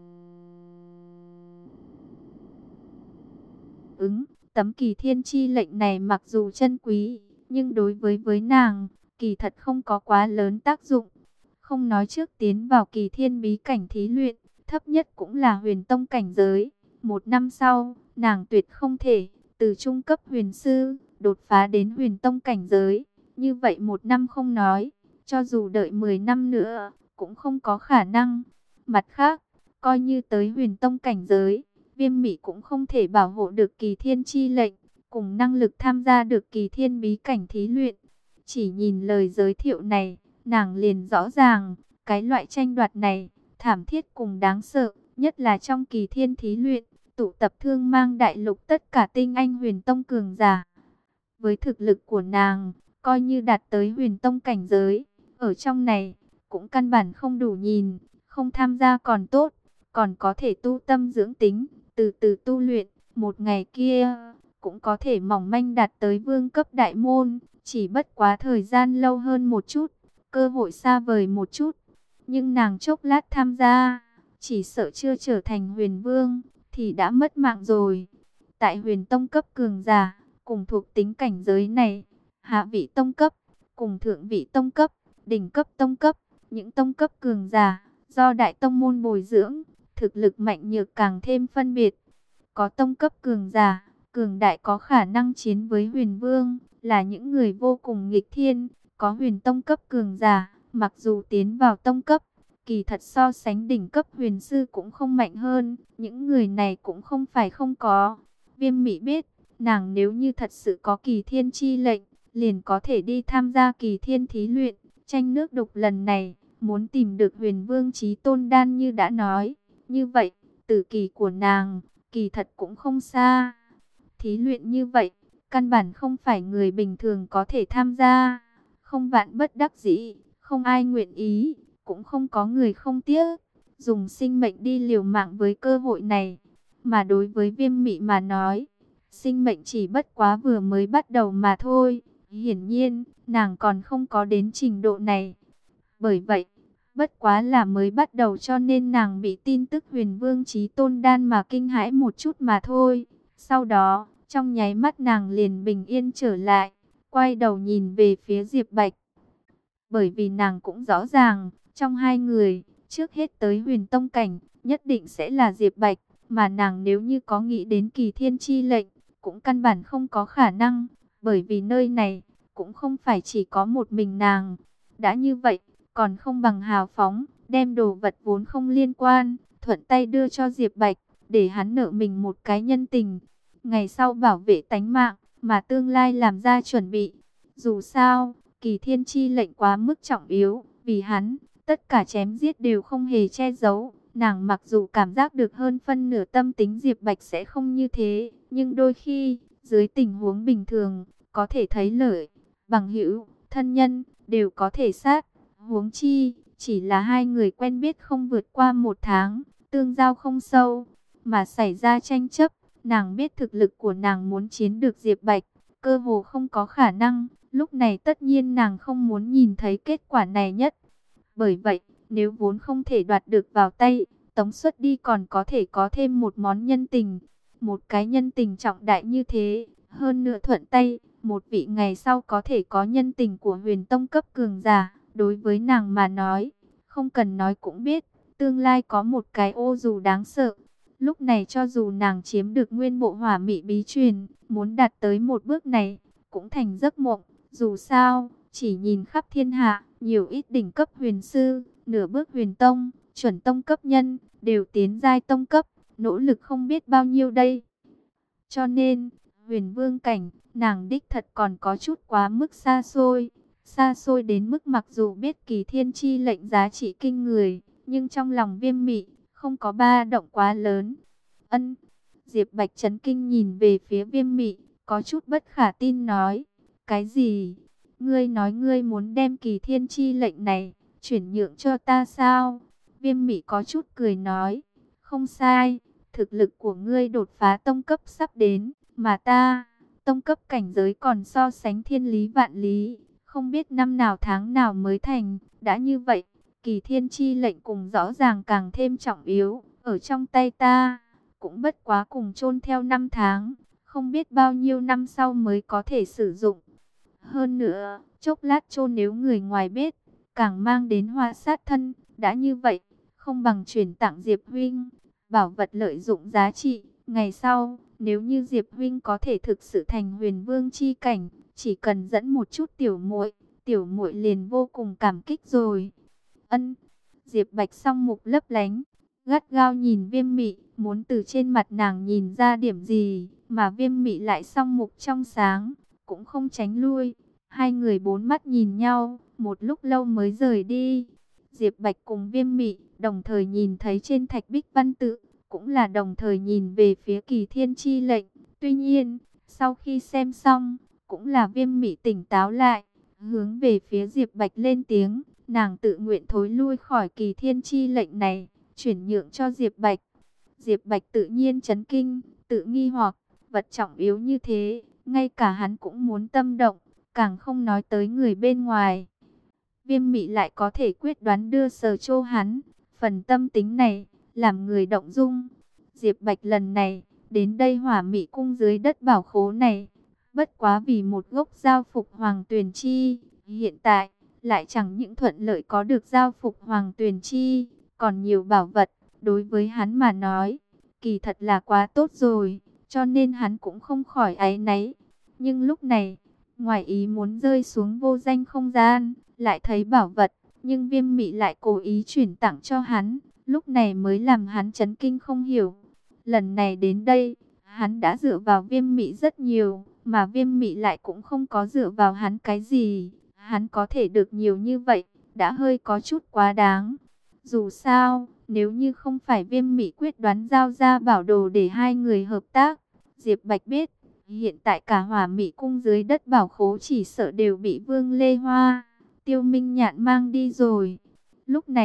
[SPEAKER 1] ứng. Tấm kỳ thiên chi lệnh này mặc dù chân quý, nhưng đối với nàng, kỳ thật không có quá lớn tác dụng. Không nói trước tiến vào kỳ thiên bí cảnh thí luyện, thấp nhất cũng là huyền tông cảnh giới. 1 năm sau, nàng tuyệt không thể từ trung cấp huyền sư đột phá đến huyền tông cảnh giới. Như vậy 1 năm không nói, cho dù đợi 10 năm nữa, cũng không có khả năng. Mặt khác, coi như tới huyền tông cảnh giới, Viêm Mị cũng không thể bảo hộ được kỳ thiên chi lệnh, cùng năng lực tham gia được kỳ thiên bí cảnh thí luyện. Chỉ nhìn lời giới thiệu này, nàng liền rõ ràng, cái loại tranh đoạt này, thảm thiết cùng đáng sợ, nhất là trong kỳ thiên thí luyện, tụ tập thương mang đại lục tất cả tinh anh huyền tông cường giả. Với thực lực của nàng, coi như đạt tới huyền tông cảnh giới, ở trong này, cũng căn bản không đủ nhìn, không tham gia còn tốt, còn có thể tu tâm dưỡng tính, từ từ tu luyện, một ngày kia, cũng có thể mỏng manh đạt tới vương cấp đại môn, chỉ bất quá thời gian lâu hơn một chút, cơ hội xa vời một chút. Nhưng nàng chốc lát tham gia, chỉ sợ chưa trở thành huyền vương, thì đã mất mạng rồi. Tại huyền tông cấp cường giả, cùng thuộc tính cảnh giới này, hạ vị tông cấp, cùng thượng vị tông cấp, đỉnh cấp tông cấp, những tông cấp cường giả, do đại tông môn bồi dưỡng, thực lực mạnh nhược càng thêm phân biệt. Có tông cấp cường giả, cường đại có khả năng chiến với huyền vương, là những người vô cùng nghịch thiên. Có huyền tông cấp cường giả, mặc dù tiến vào tông cấp, kỳ thật so sánh đỉnh cấp huyền sư cũng không mạnh hơn. Những người này cũng không phải không có. Viêm Mị biết, nàng nếu như thật sự có kỳ thiên chi lệnh, liền có thể đi tham gia kỳ thiên thí luyện, tranh nước đục lần này, muốn tìm được huyền vương chí tôn đan như đã nói. Như vậy, tử kỳ của nàng, kỳ thật cũng không xa. Thí luyện như vậy, căn bản không phải người bình thường có thể tham gia. Không vạn bất đắc dĩ, không ai nguyện ý, cũng không có người không tiếc. dùng sinh mệnh đi liều mạng với cơ hội này. Mà đối với Viêm Mị mà nói, sinh mệnh chỉ bất quá vừa mới bắt đầu mà thôi. Hiển nhiên, nàng còn không có đến trình độ này. Bởi vậy, bất quá là mới bắt đầu cho nên nàng bị tin tức Huyền Vương Chí Tôn Đan mà kinh hãi một chút mà thôi. Sau đó, trong nháy mắt nàng liền bình yên trở lại, quay đầu nhìn về phía Diệp Bạch. Bởi vì nàng cũng rõ ràng, trong hai người, trước hết tới Huyền Tông Cảnh, nhất định sẽ là Diệp Bạch. Mà nàng nếu như có nghĩ đến Kỳ Thiên Chi lệnh, cũng căn bản không có khả năng. Bởi vì nơi này, cũng không phải chỉ có một mình nàng. Đã như vậy, còn không bằng hào phóng, đem đồ vật vốn không liên quan, thuận tay đưa cho Diệp Bạch, để hắn nợ mình một cái nhân tình. Ngày sau bảo vệ tánh mạng, mà tương lai làm ra chuẩn bị. Dù sao, Kỳ Thiên Chi lệnh quá mức trọng yếu, vì hắn, tất cả chém giết đều không hề che giấu. Nàng mặc dù cảm giác được hơn phân nửa tâm tính Diệp Bạch sẽ không như thế, nhưng đôi khi, dưới tình huống bình thường, có thể thấy lợi, bằng hữu, thân nhân, đều có thể sát. Huống chi, chỉ là hai người quen biết không vượt qua một tháng, tương giao không sâu, mà xảy ra tranh chấp. Nàng biết thực lực của nàng muốn chiến được Diệp Bạch, cơ hồ không có khả năng. Lúc này tất nhiên nàng không muốn nhìn thấy kết quả này nhất. Bởi vậy, nếu vốn không thể đoạt được vào tay, tống xuất đi còn có thể có thêm một món nhân tình. Một cái nhân tình trọng đại như thế, hơn nữa thuận tay, một vị ngày sau có thể có nhân tình của Huyền Tông cấp cường giả. Đối với nàng mà nói, không cần nói cũng biết, tương lai có một cái ô dù đáng sợ. Lúc này cho dù nàng chiếm được nguyên bộ hỏa mị bí truyền, muốn đạt tới một bước này, cũng thành giấc mộng. Dù sao, chỉ nhìn khắp thiên hạ, nhiều ít đỉnh cấp huyền sư, nửa bước huyền tông, chuẩn tông cấp nhân, đều tiến giai tông cấp, nỗ lực không biết bao nhiêu đây. Cho nên, Huyền Vương cảnh, nàng đích thật còn có chút quá mức xa xôi. Xa xôi đến mức mặc dù biết Kỳ Thiên Chi lệnh giá trị kinh người, nhưng trong lòng Viêm Mị không có ba động quá lớn. Ân, Diệp Bạch chấn kinh nhìn về phía Viêm Mị, có chút bất khả tin nói, cái gì? Ngươi nói ngươi muốn đem Kỳ Thiên Chi lệnh này chuyển nhượng cho ta sao? Viêm Mị có chút cười nói, không sai, thực lực của ngươi đột phá tông cấp sắp đến, mà ta, tông cấp cảnh giới còn so sánh thiên lý vạn lý. Không biết năm nào tháng nào mới thành, đã như vậy, Kỳ Thiên Chi lệnh cùng rõ ràng càng thêm trọng yếu, ở trong tay ta, cũng bất quá cùng chôn theo 5 tháng, không biết bao nhiêu năm sau mới có thể sử dụng. Hơn nữa, chốc lát chôn nếu người ngoài biết, càng mang đến họa sát thân, đã như vậy, không bằng chuyển tặng Diệp huynh, bảo vật lợi dụng giá trị, ngày sau, nếu như Diệp huynh có thể thực sự thành Huyền Vương chi cảnh, chỉ cần dẫn một chút tiểu muội liền vô cùng cảm kích rồi. Ân, Diệp Bạch song mục lấp lánh, gắt gao nhìn Viêm Mị, muốn từ trên mặt nàng nhìn ra điểm gì, mà Viêm Mị lại song mục trong sáng, cũng không tránh lui. Hai người bốn mắt nhìn nhau, một lúc lâu mới rời đi. Diệp Bạch cùng Viêm Mị đồng thời nhìn thấy trên thạch bích văn tự, cũng là đồng thời nhìn về phía Kỳ Thiên Chi lệnh. Tuy nhiên, sau khi xem xong, cũng là Viêm Mị tỉnh táo lại, hướng về phía Diệp Bạch lên tiếng, nàng tự nguyện thối lui khỏi Kỳ Thiên Chi lệnh này, chuyển nhượng cho Diệp Bạch. Diệp Bạch tự nhiên chấn kinh, tự nghi hoặc, vật trọng yếu như thế, ngay cả hắn cũng muốn tâm động, càng không nói tới người bên ngoài. Viêm Mị lại có thể quyết đoán đưa sờ chô hắn, phần tâm tính này, làm người động dung. Diệp Bạch lần này, đến đây Hỏa Mị cung dưới đất bảo khố này, bất quá vì một gốc giao phục Hoàng Tuyền Chi, hiện tại, lại chẳng những thuận lợi có được giao phục Hoàng Tuyền Chi, còn nhiều bảo vật, đối với hắn mà nói, kỳ thật là quá tốt rồi, cho nên hắn cũng không khỏi áy náy. Nhưng lúc này, ngoài ý muốn rơi xuống vô danh không gian, lại thấy bảo vật, nhưng Viêm Mị lại cố ý chuyển tặng cho hắn, lúc này mới làm hắn chấn kinh không hiểu. Lần này đến đây, hắn đã dựa vào Viêm Mị rất nhiều, mà Viêm Mị lại cũng không có dựa vào hắn cái gì. Hắn có thể được nhiều như vậy, đã hơi có chút quá đáng. Dù sao, nếu như không phải Viêm Mị quyết đoán giao ra bảo đồ để hai người hợp tác, Diệp Bạch biết, hiện tại cả Hỏa Mị cung dưới đất bảo khố chỉ sợ đều bị Vương Lê Hoa, Tiêu Minh Nhạn mang đi rồi. Lúc này,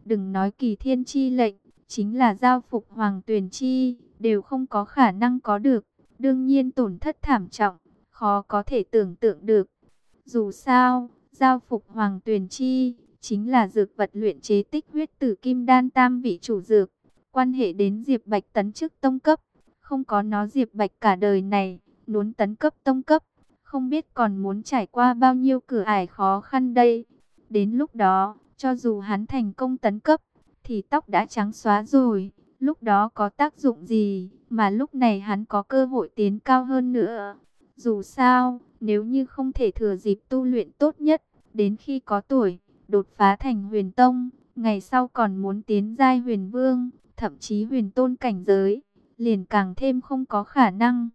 [SPEAKER 1] Đừng nói kỳ thiên chi lệnh, chính là giao phục Hoàng Tuyền Chi, đều không có khả năng có được. Đương nhiên tổn thất thảm trọng, khó có thể tưởng tượng được. Dù sao, giao phục Hoàng Tuyền Chi, chính là dược vật luyện chế tích huyết tử kim đan tam vị chủ dược. Quan hệ đến Diệp Bạch tấn chức tông cấp, không có nó Diệp Bạch cả đời này, muốn tấn cấp tông cấp, không biết còn muốn trải qua bao nhiêu cửa ải khó khăn đây. Đến lúc đó, cho dù hắn thành công tấn cấp, thì tóc đã trắng xóa rồi. Lúc đó có tác dụng gì, mà lúc này hắn có cơ hội tiến cao hơn nữa. Dù sao, nếu như không thể thừa dịp tu luyện tốt nhất, đến khi có tuổi, đột phá thành huyền tông, ngày sau còn muốn tiến giai huyền vương, thậm chí huyền tôn cảnh giới, liền càng thêm không có khả năng.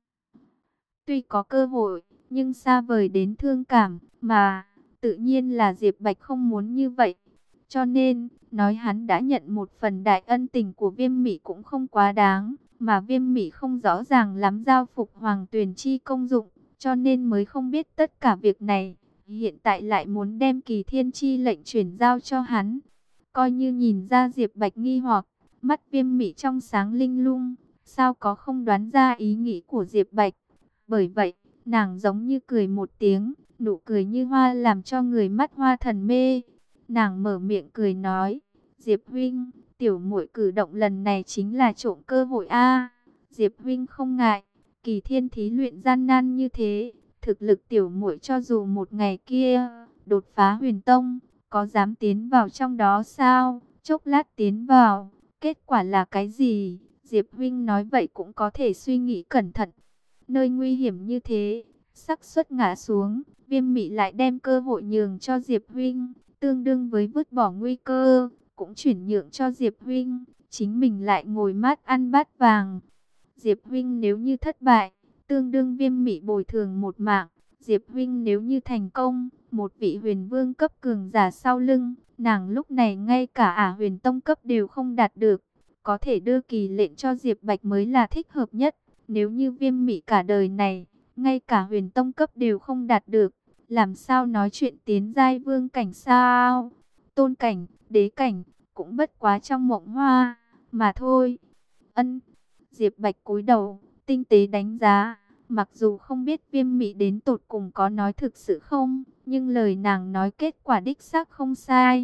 [SPEAKER 1] Tuy có cơ hội, nhưng xa vời đến thương cảm, mà tự nhiên là Diệp Bạch không muốn như vậy. Cho nên, nói hắn đã nhận một phần đại ân tình của Viêm Mị cũng không quá đáng, mà Viêm Mị không rõ ràng lắm giao phục Hoàng Tuyền Chi công dụng, cho nên mới không biết tất cả việc này. Hiện tại lại muốn đem Kỳ Thiên Chi lệnh chuyển giao cho hắn. Coi như nhìn ra Diệp Bạch nghi hoặc, mắt Viêm Mị trong sáng linh lung, sao có không đoán ra ý nghĩ của Diệp Bạch. Bởi vậy, nàng giống như cười một tiếng, nụ cười như hoa làm cho người mắt hoa thần mê. Nàng mở miệng cười nói, Diệp huynh, tiểu muội cử động lần này chính là trộm cơ hội a. Diệp huynh không ngại, Kỳ Thiên thí luyện gian nan như thế, thực lực tiểu muội cho dù một ngày kia đột phá huyền tông, có dám tiến vào trong đó sao? Chốc lát tiến vào, kết quả là cái gì? Diệp huynh nói vậy cũng có thể suy nghĩ cẩn thận. Nơi nguy hiểm như thế, xác suất ngã xuống, Viêm Mị lại đem cơ hội nhường cho Diệp huynh, tương đương với vứt bỏ nguy cơ, cũng chuyển nhượng cho Diệp huynh, chính mình lại ngồi mát ăn bát vàng. Diệp huynh nếu như thất bại, tương đương Viêm Mị bồi thường một mạng. Diệp huynh nếu như thành công, một vị huyền vương cấp cường giả sau lưng, nàng lúc này ngay cả huyền tông cấp đều không đạt được, có thể đưa kỳ lệnh cho Diệp Bạch mới là thích hợp nhất. Nếu như Viêm Mị cả đời này, ngay cả huyền tông cấp đều không đạt được, làm sao nói chuyện tiến giai vương cảnh sao? Tôn cảnh, đế cảnh, cũng bất quá trong mộng hoa, mà thôi. Ân, Diệp Bạch cúi đầu, tinh tế đánh giá, mặc dù không biết Viêm Mị đến tột cùng có nói thực sự không, nhưng lời nàng nói kết quả đích xác không sai.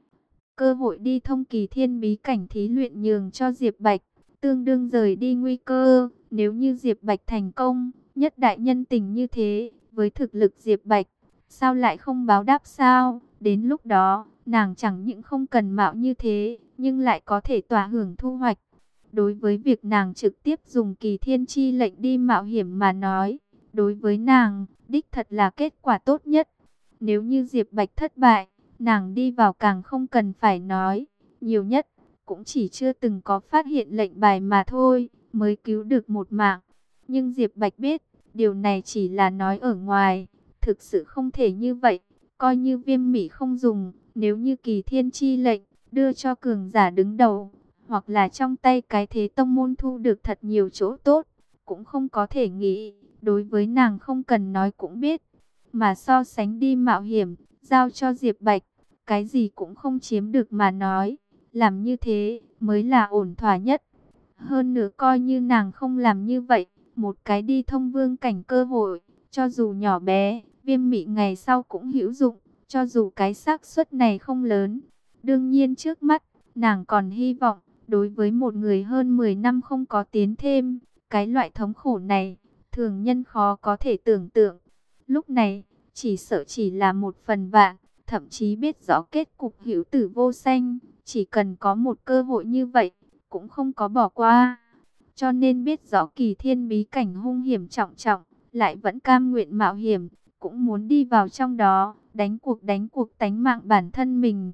[SPEAKER 1] Cơ hội đi thông Kỳ Thiên bí cảnh thí luyện nhường cho Diệp Bạch, tương đương rời đi nguy cơ. Nếu như Diệp Bạch thành công, nhất đại nhân tình như thế, với thực lực Diệp Bạch, sao lại không báo đáp sao? Đến lúc đó, nàng chẳng những không cần mạo như thế, nhưng lại có thể tỏa hưởng thu hoạch. Đối với việc nàng trực tiếp dùng Kỳ Thiên Chi lệnh đi mạo hiểm mà nói, đối với nàng, đích thật là kết quả tốt nhất. Nếu như Diệp Bạch thất bại, nàng đi vào càng không cần phải nói, nhiều nhất cũng chỉ chưa từng có phát hiện lệnh bài mà thôi, mới cứu được một mạng. Nhưng Diệp Bạch biết, điều này chỉ là nói ở ngoài, thực sự không thể như vậy. Coi như Viêm Mị không dùng, nếu như Kỳ Thiên Chi lệnh đưa cho cường giả đứng đầu, hoặc là trong tay cái thế tông môn thu được thật nhiều chỗ tốt, cũng không có thể nghĩ. Đối với nàng không cần nói cũng biết, mà so sánh đi mạo hiểm, giao cho Diệp Bạch, cái gì cũng không chiếm được mà nói, làm như thế mới là ổn thỏa nhất. Hơn nữa coi như nàng không làm như vậy, một cái đi thông vương cảnh cơ hội, cho dù nhỏ bé, Viêm Mị ngày sau cũng hữu dụng, cho dù cái xác suất này không lớn. Đương nhiên trước mắt, nàng còn hy vọng, đối với một người hơn 10 năm không có tiến thêm, cái loại thống khổ này, thường nhân khó có thể tưởng tượng. Lúc này, chỉ sợ chỉ là một phần vạn, thậm chí biết rõ kết cục hữu tử vô sanh, chỉ cần có một cơ hội như vậy, cũng không có bỏ qua. Cho nên biết rõ Kỳ Thiên bí cảnh hung hiểm trọng trọng, lại vẫn cam nguyện mạo hiểm, cũng muốn đi vào trong đó, đánh cuộc tánh mạng bản thân mình.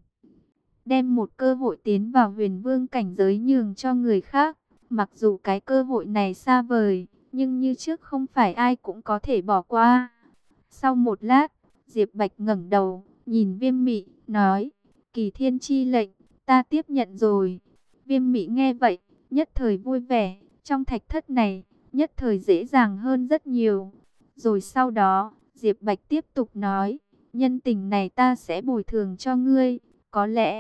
[SPEAKER 1] Đem một cơ hội tiến vào huyền vương cảnh giới nhường cho người khác, mặc dù cái cơ hội này xa vời, nhưng như trước không phải ai cũng có thể bỏ qua. Sau một lát, Diệp Bạch ngẩng đầu, nhìn Viêm Mị, nói, Kỳ Thiên Chi lệnh, ta tiếp nhận rồi. Viêm Mị nghe vậy, nhất thời vui vẻ, trong thạch thất này, nhất thời dễ dàng hơn rất nhiều. Rồi sau đó, Diệp Bạch tiếp tục nói, nhân tình này ta sẽ bồi thường cho ngươi, có lẽ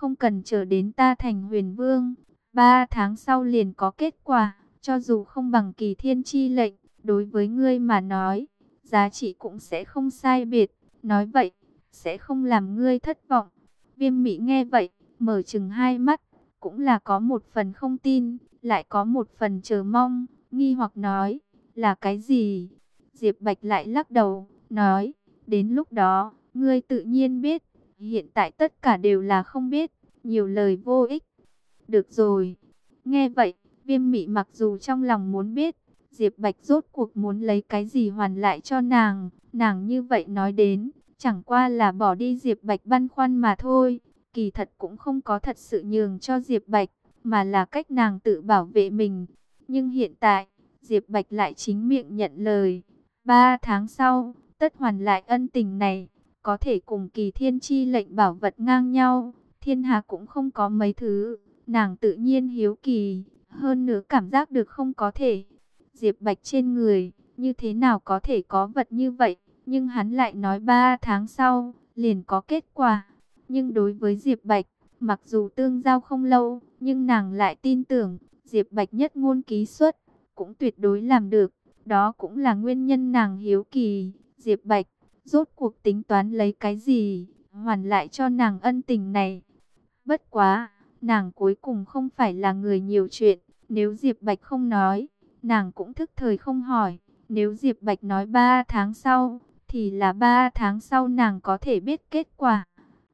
[SPEAKER 1] không cần chờ đến ta thành huyền vương, 3 tháng sau liền có kết quả, cho dù không bằng Kỳ Thiên chi lệnh, đối với ngươi mà nói, giá trị cũng sẽ không sai biệt, nói vậy, sẽ không làm ngươi thất vọng. Viêm Mị nghe vậy, mở trừng hai mắt, cũng là có một phần không tin, lại có một phần chờ mong, nghi hoặc nói, là cái gì? Diệp Bạch lại lắc đầu, nói, đến lúc đó, ngươi tự nhiên biết, hiện tại tất cả đều là không biết, nhiều lời vô ích. Được rồi. Nghe vậy, Viêm Mị mặc dù trong lòng muốn biết, Diệp Bạch rốt cuộc muốn lấy cái gì hoàn lại cho nàng như vậy nói đến, chẳng qua là bỏ đi Diệp Bạch băn khoăn mà thôi, kỳ thật cũng không có thật sự nhường cho Diệp Bạch, mà là cách nàng tự bảo vệ mình. Nhưng hiện tại, Diệp Bạch lại chính miệng nhận lời, 3 tháng sau, tất hoàn lại ân tình này, có thể cùng Kỳ Thiên chi lệnh bảo vật ngang nhau, thiên hạ cũng không có mấy thứ, nàng tự nhiên hiếu kỳ, hơn nữa cảm giác được không có thể. Diệp Bạch trên người, như thế nào có thể có vật như vậy, nhưng hắn lại nói 3 tháng sau, liền có kết quả. Nhưng đối với Diệp Bạch, mặc dù tương giao không lâu, nhưng nàng lại tin tưởng, Diệp Bạch nhất ngôn ký xuất, cũng tuyệt đối làm được. Đó cũng là nguyên nhân nàng hiếu kỳ, Diệp Bạch, rốt cuộc tính toán lấy cái gì, hoàn lại cho nàng ân tình này. Bất quá, nàng cuối cùng không phải là người nhiều chuyện, nếu Diệp Bạch không nói, nàng cũng thức thời không hỏi. Nếu Diệp Bạch nói 3 tháng sau, thì là 3 tháng sau nàng có thể biết kết quả.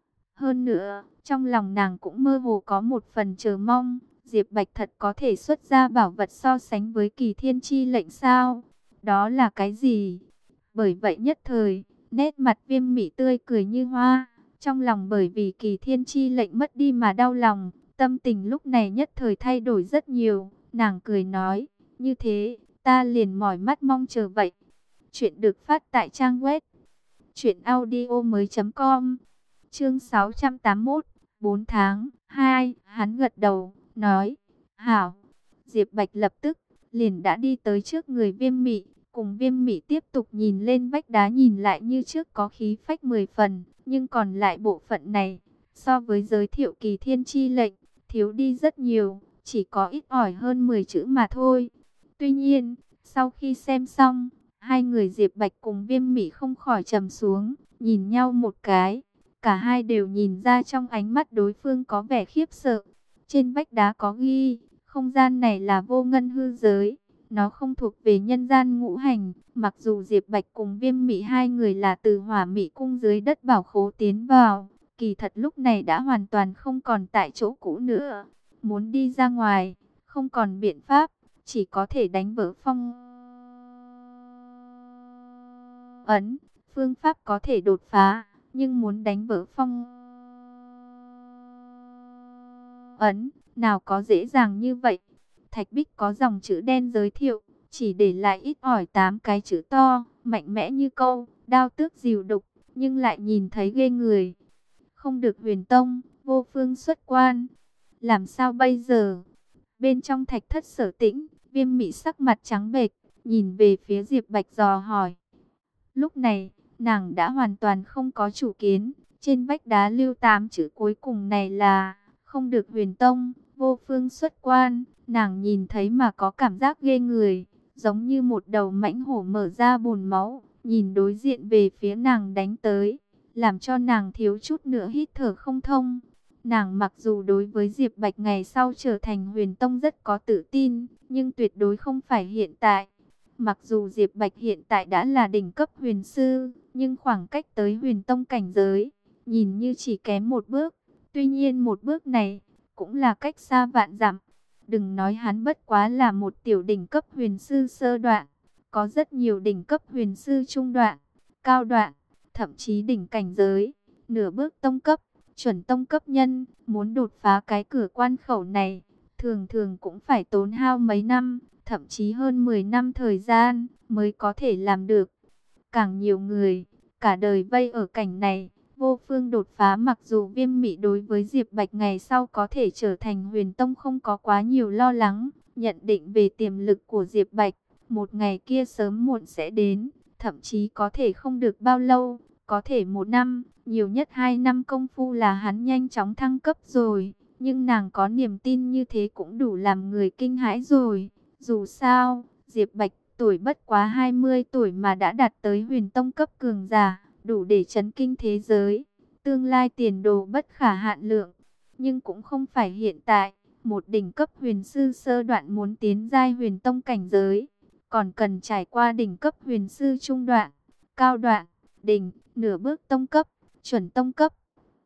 [SPEAKER 1] Hơn nữa, trong lòng nàng cũng mơ hồ có một phần chờ mong, Diệp Bạch thật có thể xuất ra bảo vật so sánh với Kỳ Thiên chi lệnh sao? Đó là cái gì? Bởi vậy nhất thời, nét mặt Viêm Mị tươi cười như hoa, trong lòng bởi vì Kỳ Thiên chi lệnh mất đi mà đau lòng, tâm tình lúc này nhất thời thay đổi rất nhiều, nàng cười nói, như thế, ta liền mỏi mắt mong chờ vậy. Chuyện được phát tại trang web truyệnaudiomoi.com. Chương 681, 4 tháng, 2, hắn gật đầu, nói, hảo. Diệp Bạch lập tức, liền đã đi tới trước người Viêm Mị, cùng Viêm Mị tiếp tục nhìn lên vách đá nhìn lại như trước có khí phách 10 phần, nhưng còn lại bộ phận này, so với giới thiệu Kỳ Thiên chi lệnh, thiếu đi rất nhiều, chỉ có ít ỏi hơn 10 chữ mà thôi. Tuy nhiên, sau khi xem xong, hai người Diệp Bạch cùng Viêm Mị không khỏi trầm xuống, nhìn nhau một cái. Cả hai đều nhìn ra trong ánh mắt đối phương có vẻ khiếp sợ. Trên vách đá có ghi, không gian này là vô ngân hư giới. Nó không thuộc về nhân gian ngũ hành. Mặc dù Diệp Bạch cùng Viêm Mị hai người là từ Hỏa Mị cung dưới đất bảo khố tiến vào, kỳ thật lúc này đã hoàn toàn không còn tại chỗ cũ nữa. Muốn đi ra ngoài, không còn biện pháp, chỉ có thể đánh vỡ phong ấn. Phương pháp có thể đột phá, nhưng muốn đánh vỡ phong ấn, nào có dễ dàng như vậy. Thạch bích có dòng chữ đen giới thiệu, chỉ để lại ít ỏi 8 cái chữ to, mạnh mẽ như câu, đao tước dìu đục, nhưng lại nhìn thấy ghê người. Không được huyền tông, vô phương xuất quan. Làm sao bây giờ? Bên trong thạch thất Sở Tĩnh, Viêm Mị sắc mặt trắng bệch, nhìn về phía Diệp Bạch dò hỏi. Lúc này, nàng đã hoàn toàn không có chủ kiến. Trên vách đá lưu 8 chữ cuối cùng này là không được huyền tông, vô phương xuất quan. Nàng nhìn thấy mà có cảm giác ghê người, giống như một đầu mãnh hổ mở ra bùn máu, nhìn đối diện về phía nàng đánh tới, làm cho nàng thiếu chút nữa hít thở không thông. Nàng mặc dù đối với Diệp Bạch ngày sau trở thành huyền tông rất có tự tin, nhưng tuyệt đối không phải hiện tại. Mặc dù Diệp Bạch hiện tại đã là đỉnh cấp huyền sư, nhưng khoảng cách tới huyền tông cảnh giới, nhìn như chỉ kém một bước. Tuy nhiên một bước này, cũng là cách xa vạn dặm. Đừng nói hắn bất quá là một tiểu đỉnh cấp huyền sư sơ đoạn. Có rất nhiều đỉnh cấp huyền sư trung đoạn, cao đoạn, thậm chí đỉnh cảnh giới. Nửa bước tông cấp, chuẩn tông cấp nhân, muốn đột phá cái cửa quan khẩu này, thường thường cũng phải tốn hao mấy năm, thậm chí hơn 10 năm thời gian mới có thể làm được. Càng nhiều người, cả đời vây ở cảnh này, vô phương đột phá. Mặc dù Viêm Mị đối với Diệp Bạch ngày sau có thể trở thành huyền tông không có quá nhiều lo lắng, nhận định về tiềm lực của Diệp Bạch, một ngày kia sớm muộn sẽ đến, thậm chí có thể không được bao lâu, có thể 1 năm, Nhiều nhất 2 năm công phu là hắn nhanh chóng thăng cấp rồi. Nhưng nàng có niềm tin như thế cũng đủ làm người kinh hãi rồi. Dù sao, Diệp Bạch tuổi bất quá 20 tuổi mà đã đạt tới huyền tông cấp cường giả, đủ để chấn kinh thế giới. Tương lai tiền đồ bất khả hạn lượng. Nhưng cũng không phải hiện tại, một đỉnh cấp huyền sư sơ đoạn muốn tiến giai huyền tông cảnh giới, còn cần trải qua đỉnh cấp huyền sư trung đoạn, cao đoạn, đỉnh, nửa bước tông cấp, chuẩn tông cấp.